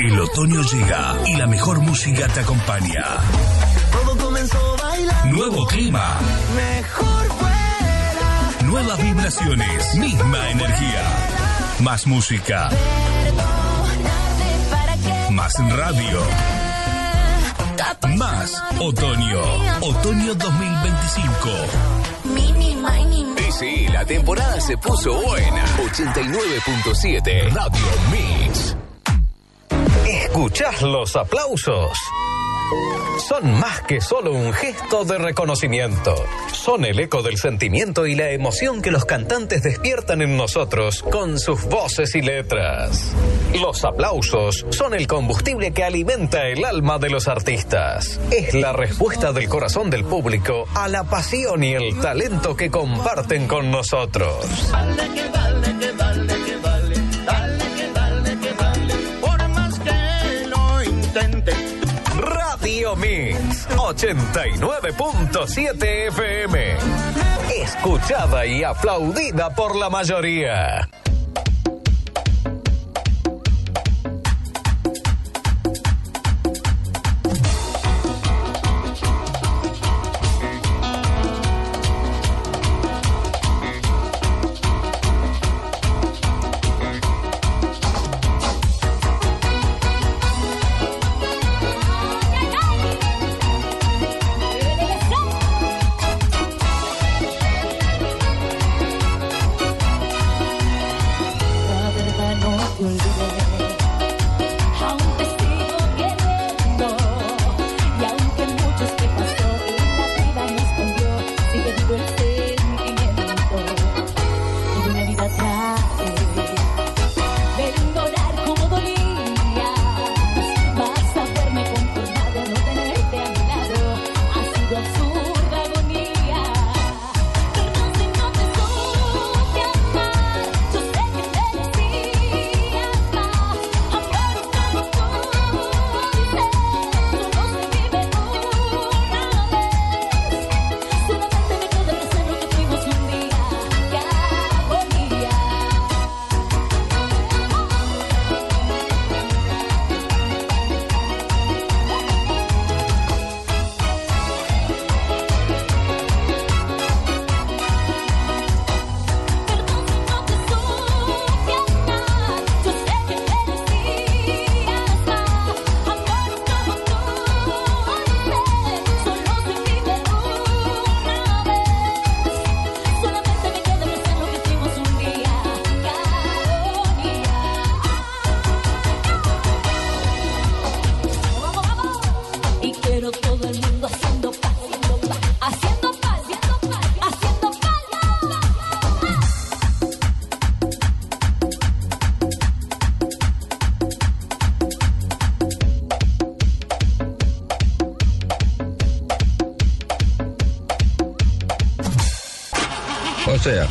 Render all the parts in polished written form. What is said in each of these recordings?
El otoño llega y la mejor música te acompaña. Todo comenzó bailando. Nuevo clima. Mejor fuera. Nuevas vibraciones. Misma energía. Más música. Más radio. Más otoño. Otoño 2025. Y sí, la temporada se puso buena. 89.7 Radio Mix. ¿Escuchás los aplausos? Son más que solo un gesto de reconocimiento. Son el eco del sentimiento y la emoción que los cantantes despiertan en nosotros con sus voces y letras. Los aplausos son el combustible que alimenta el alma de los artistas. Es la respuesta del corazón del público a la pasión y el talento que comparten con nosotros. Dale que dale, que dale, que dale. Dale que dale, que dale. Por más que lo intente. Radio Mix 89.7 FM. Escuchada y aplaudida por la mayoría. O sea,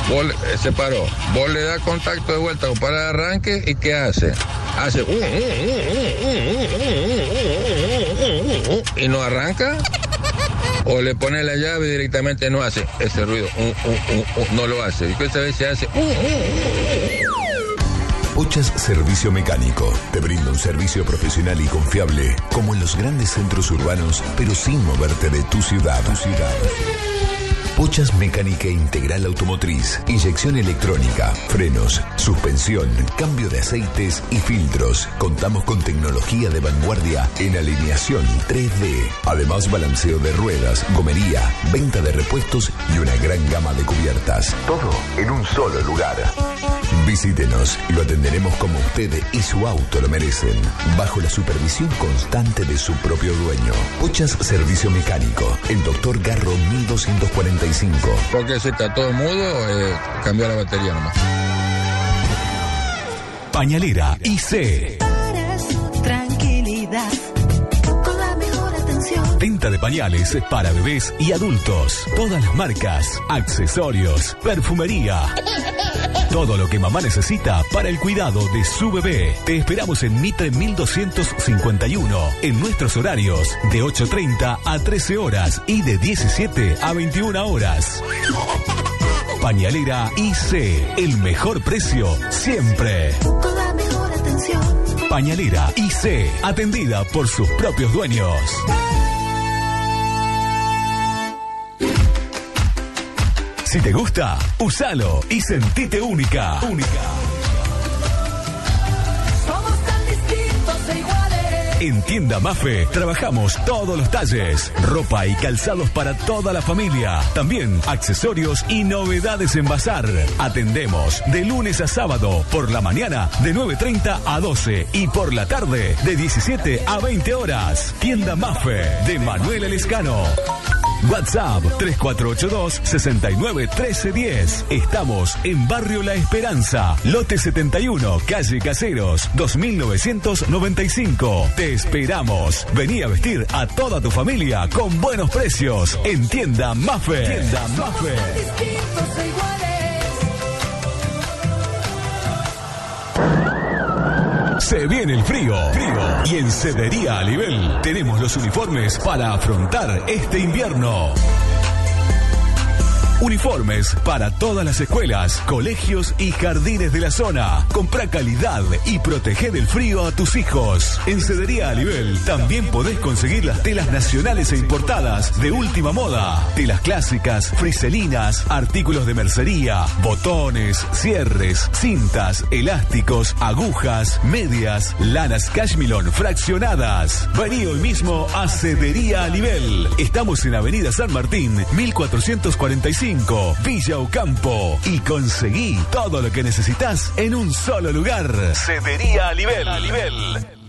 se paró, vos le das contacto de vuelta para el arranque y ¿qué hace? Hace y no arranca, o le pone la llave y directamente no hace ese ruido, no lo hace. Y que esta vez se hace. Pochas Servicio Mecánico te brinda un servicio profesional y confiable como en los grandes centros urbanos, pero sin moverte de tu ciudad. Pochas Mecánica Integral Automotriz, inyección electrónica, frenos, suspensión, cambio de aceites y filtros. Contamos con tecnología de vanguardia en alineación 3D. Además, balanceo de ruedas, gomería, venta de repuestos y una gran gama de cubiertas. Todo en un solo lugar. Visítenos y lo atenderemos como usted y su auto lo merecen, bajo la supervisión constante de su propio dueño. Pochas Servicio Mecánico, el Dr. Garro 1245. Porque si está todo mudo, cambiar la batería nomás. Pañalera IC. Para su tranquilidad, con la mejor atención. Venta de pañales para bebés y adultos. Todas las marcas, accesorios, perfumería. Todo lo que mamá necesita para el cuidado de su bebé. Te esperamos en Mitre 1251, en nuestros horarios de 8:30 a 13 horas y de 17 a 21 horas. Pañalera IC, el mejor precio siempre. Con la mejor atención. Pañalera IC, atendida por sus propios dueños. Si te gusta, usalo y sentite única. Somos tan distintos e iguales. En Tienda Mafe trabajamos todos los talles, ropa y calzados para toda la familia, también accesorios y novedades en bazar. Atendemos de lunes a sábado por la mañana de 9:30 a 12 y por la tarde de 17 a 20 horas. Tienda Mafe de Manuel Elescano. WhatsApp 3482-691310. Estamos en Barrio La Esperanza, lote 71, calle Caseros, 2995. Te esperamos. Vení a vestir a toda tu familia con buenos precios en Tienda Mafe. Tienda Mafe. Distintos e iguales. Se viene el frío. Y en Cedería Alibel tenemos los uniformes para afrontar este invierno. Uniformes para todas las escuelas, colegios y jardines de la zona. Comprá calidad y protege del frío a tus hijos. En Cedería Alibel también podés conseguir las telas nacionales e importadas de última moda. Telas clásicas, friselinas, artículos de mercería, botones, cierres, cintas, elásticos, agujas, medias, lanas cashmilon fraccionadas. Vení hoy mismo a Cedería Alibel. Estamos en Avenida San Martín, 1445. Villa Ocampo, y conseguí todo lo que necesitas en un solo lugar. Cedería Alibel.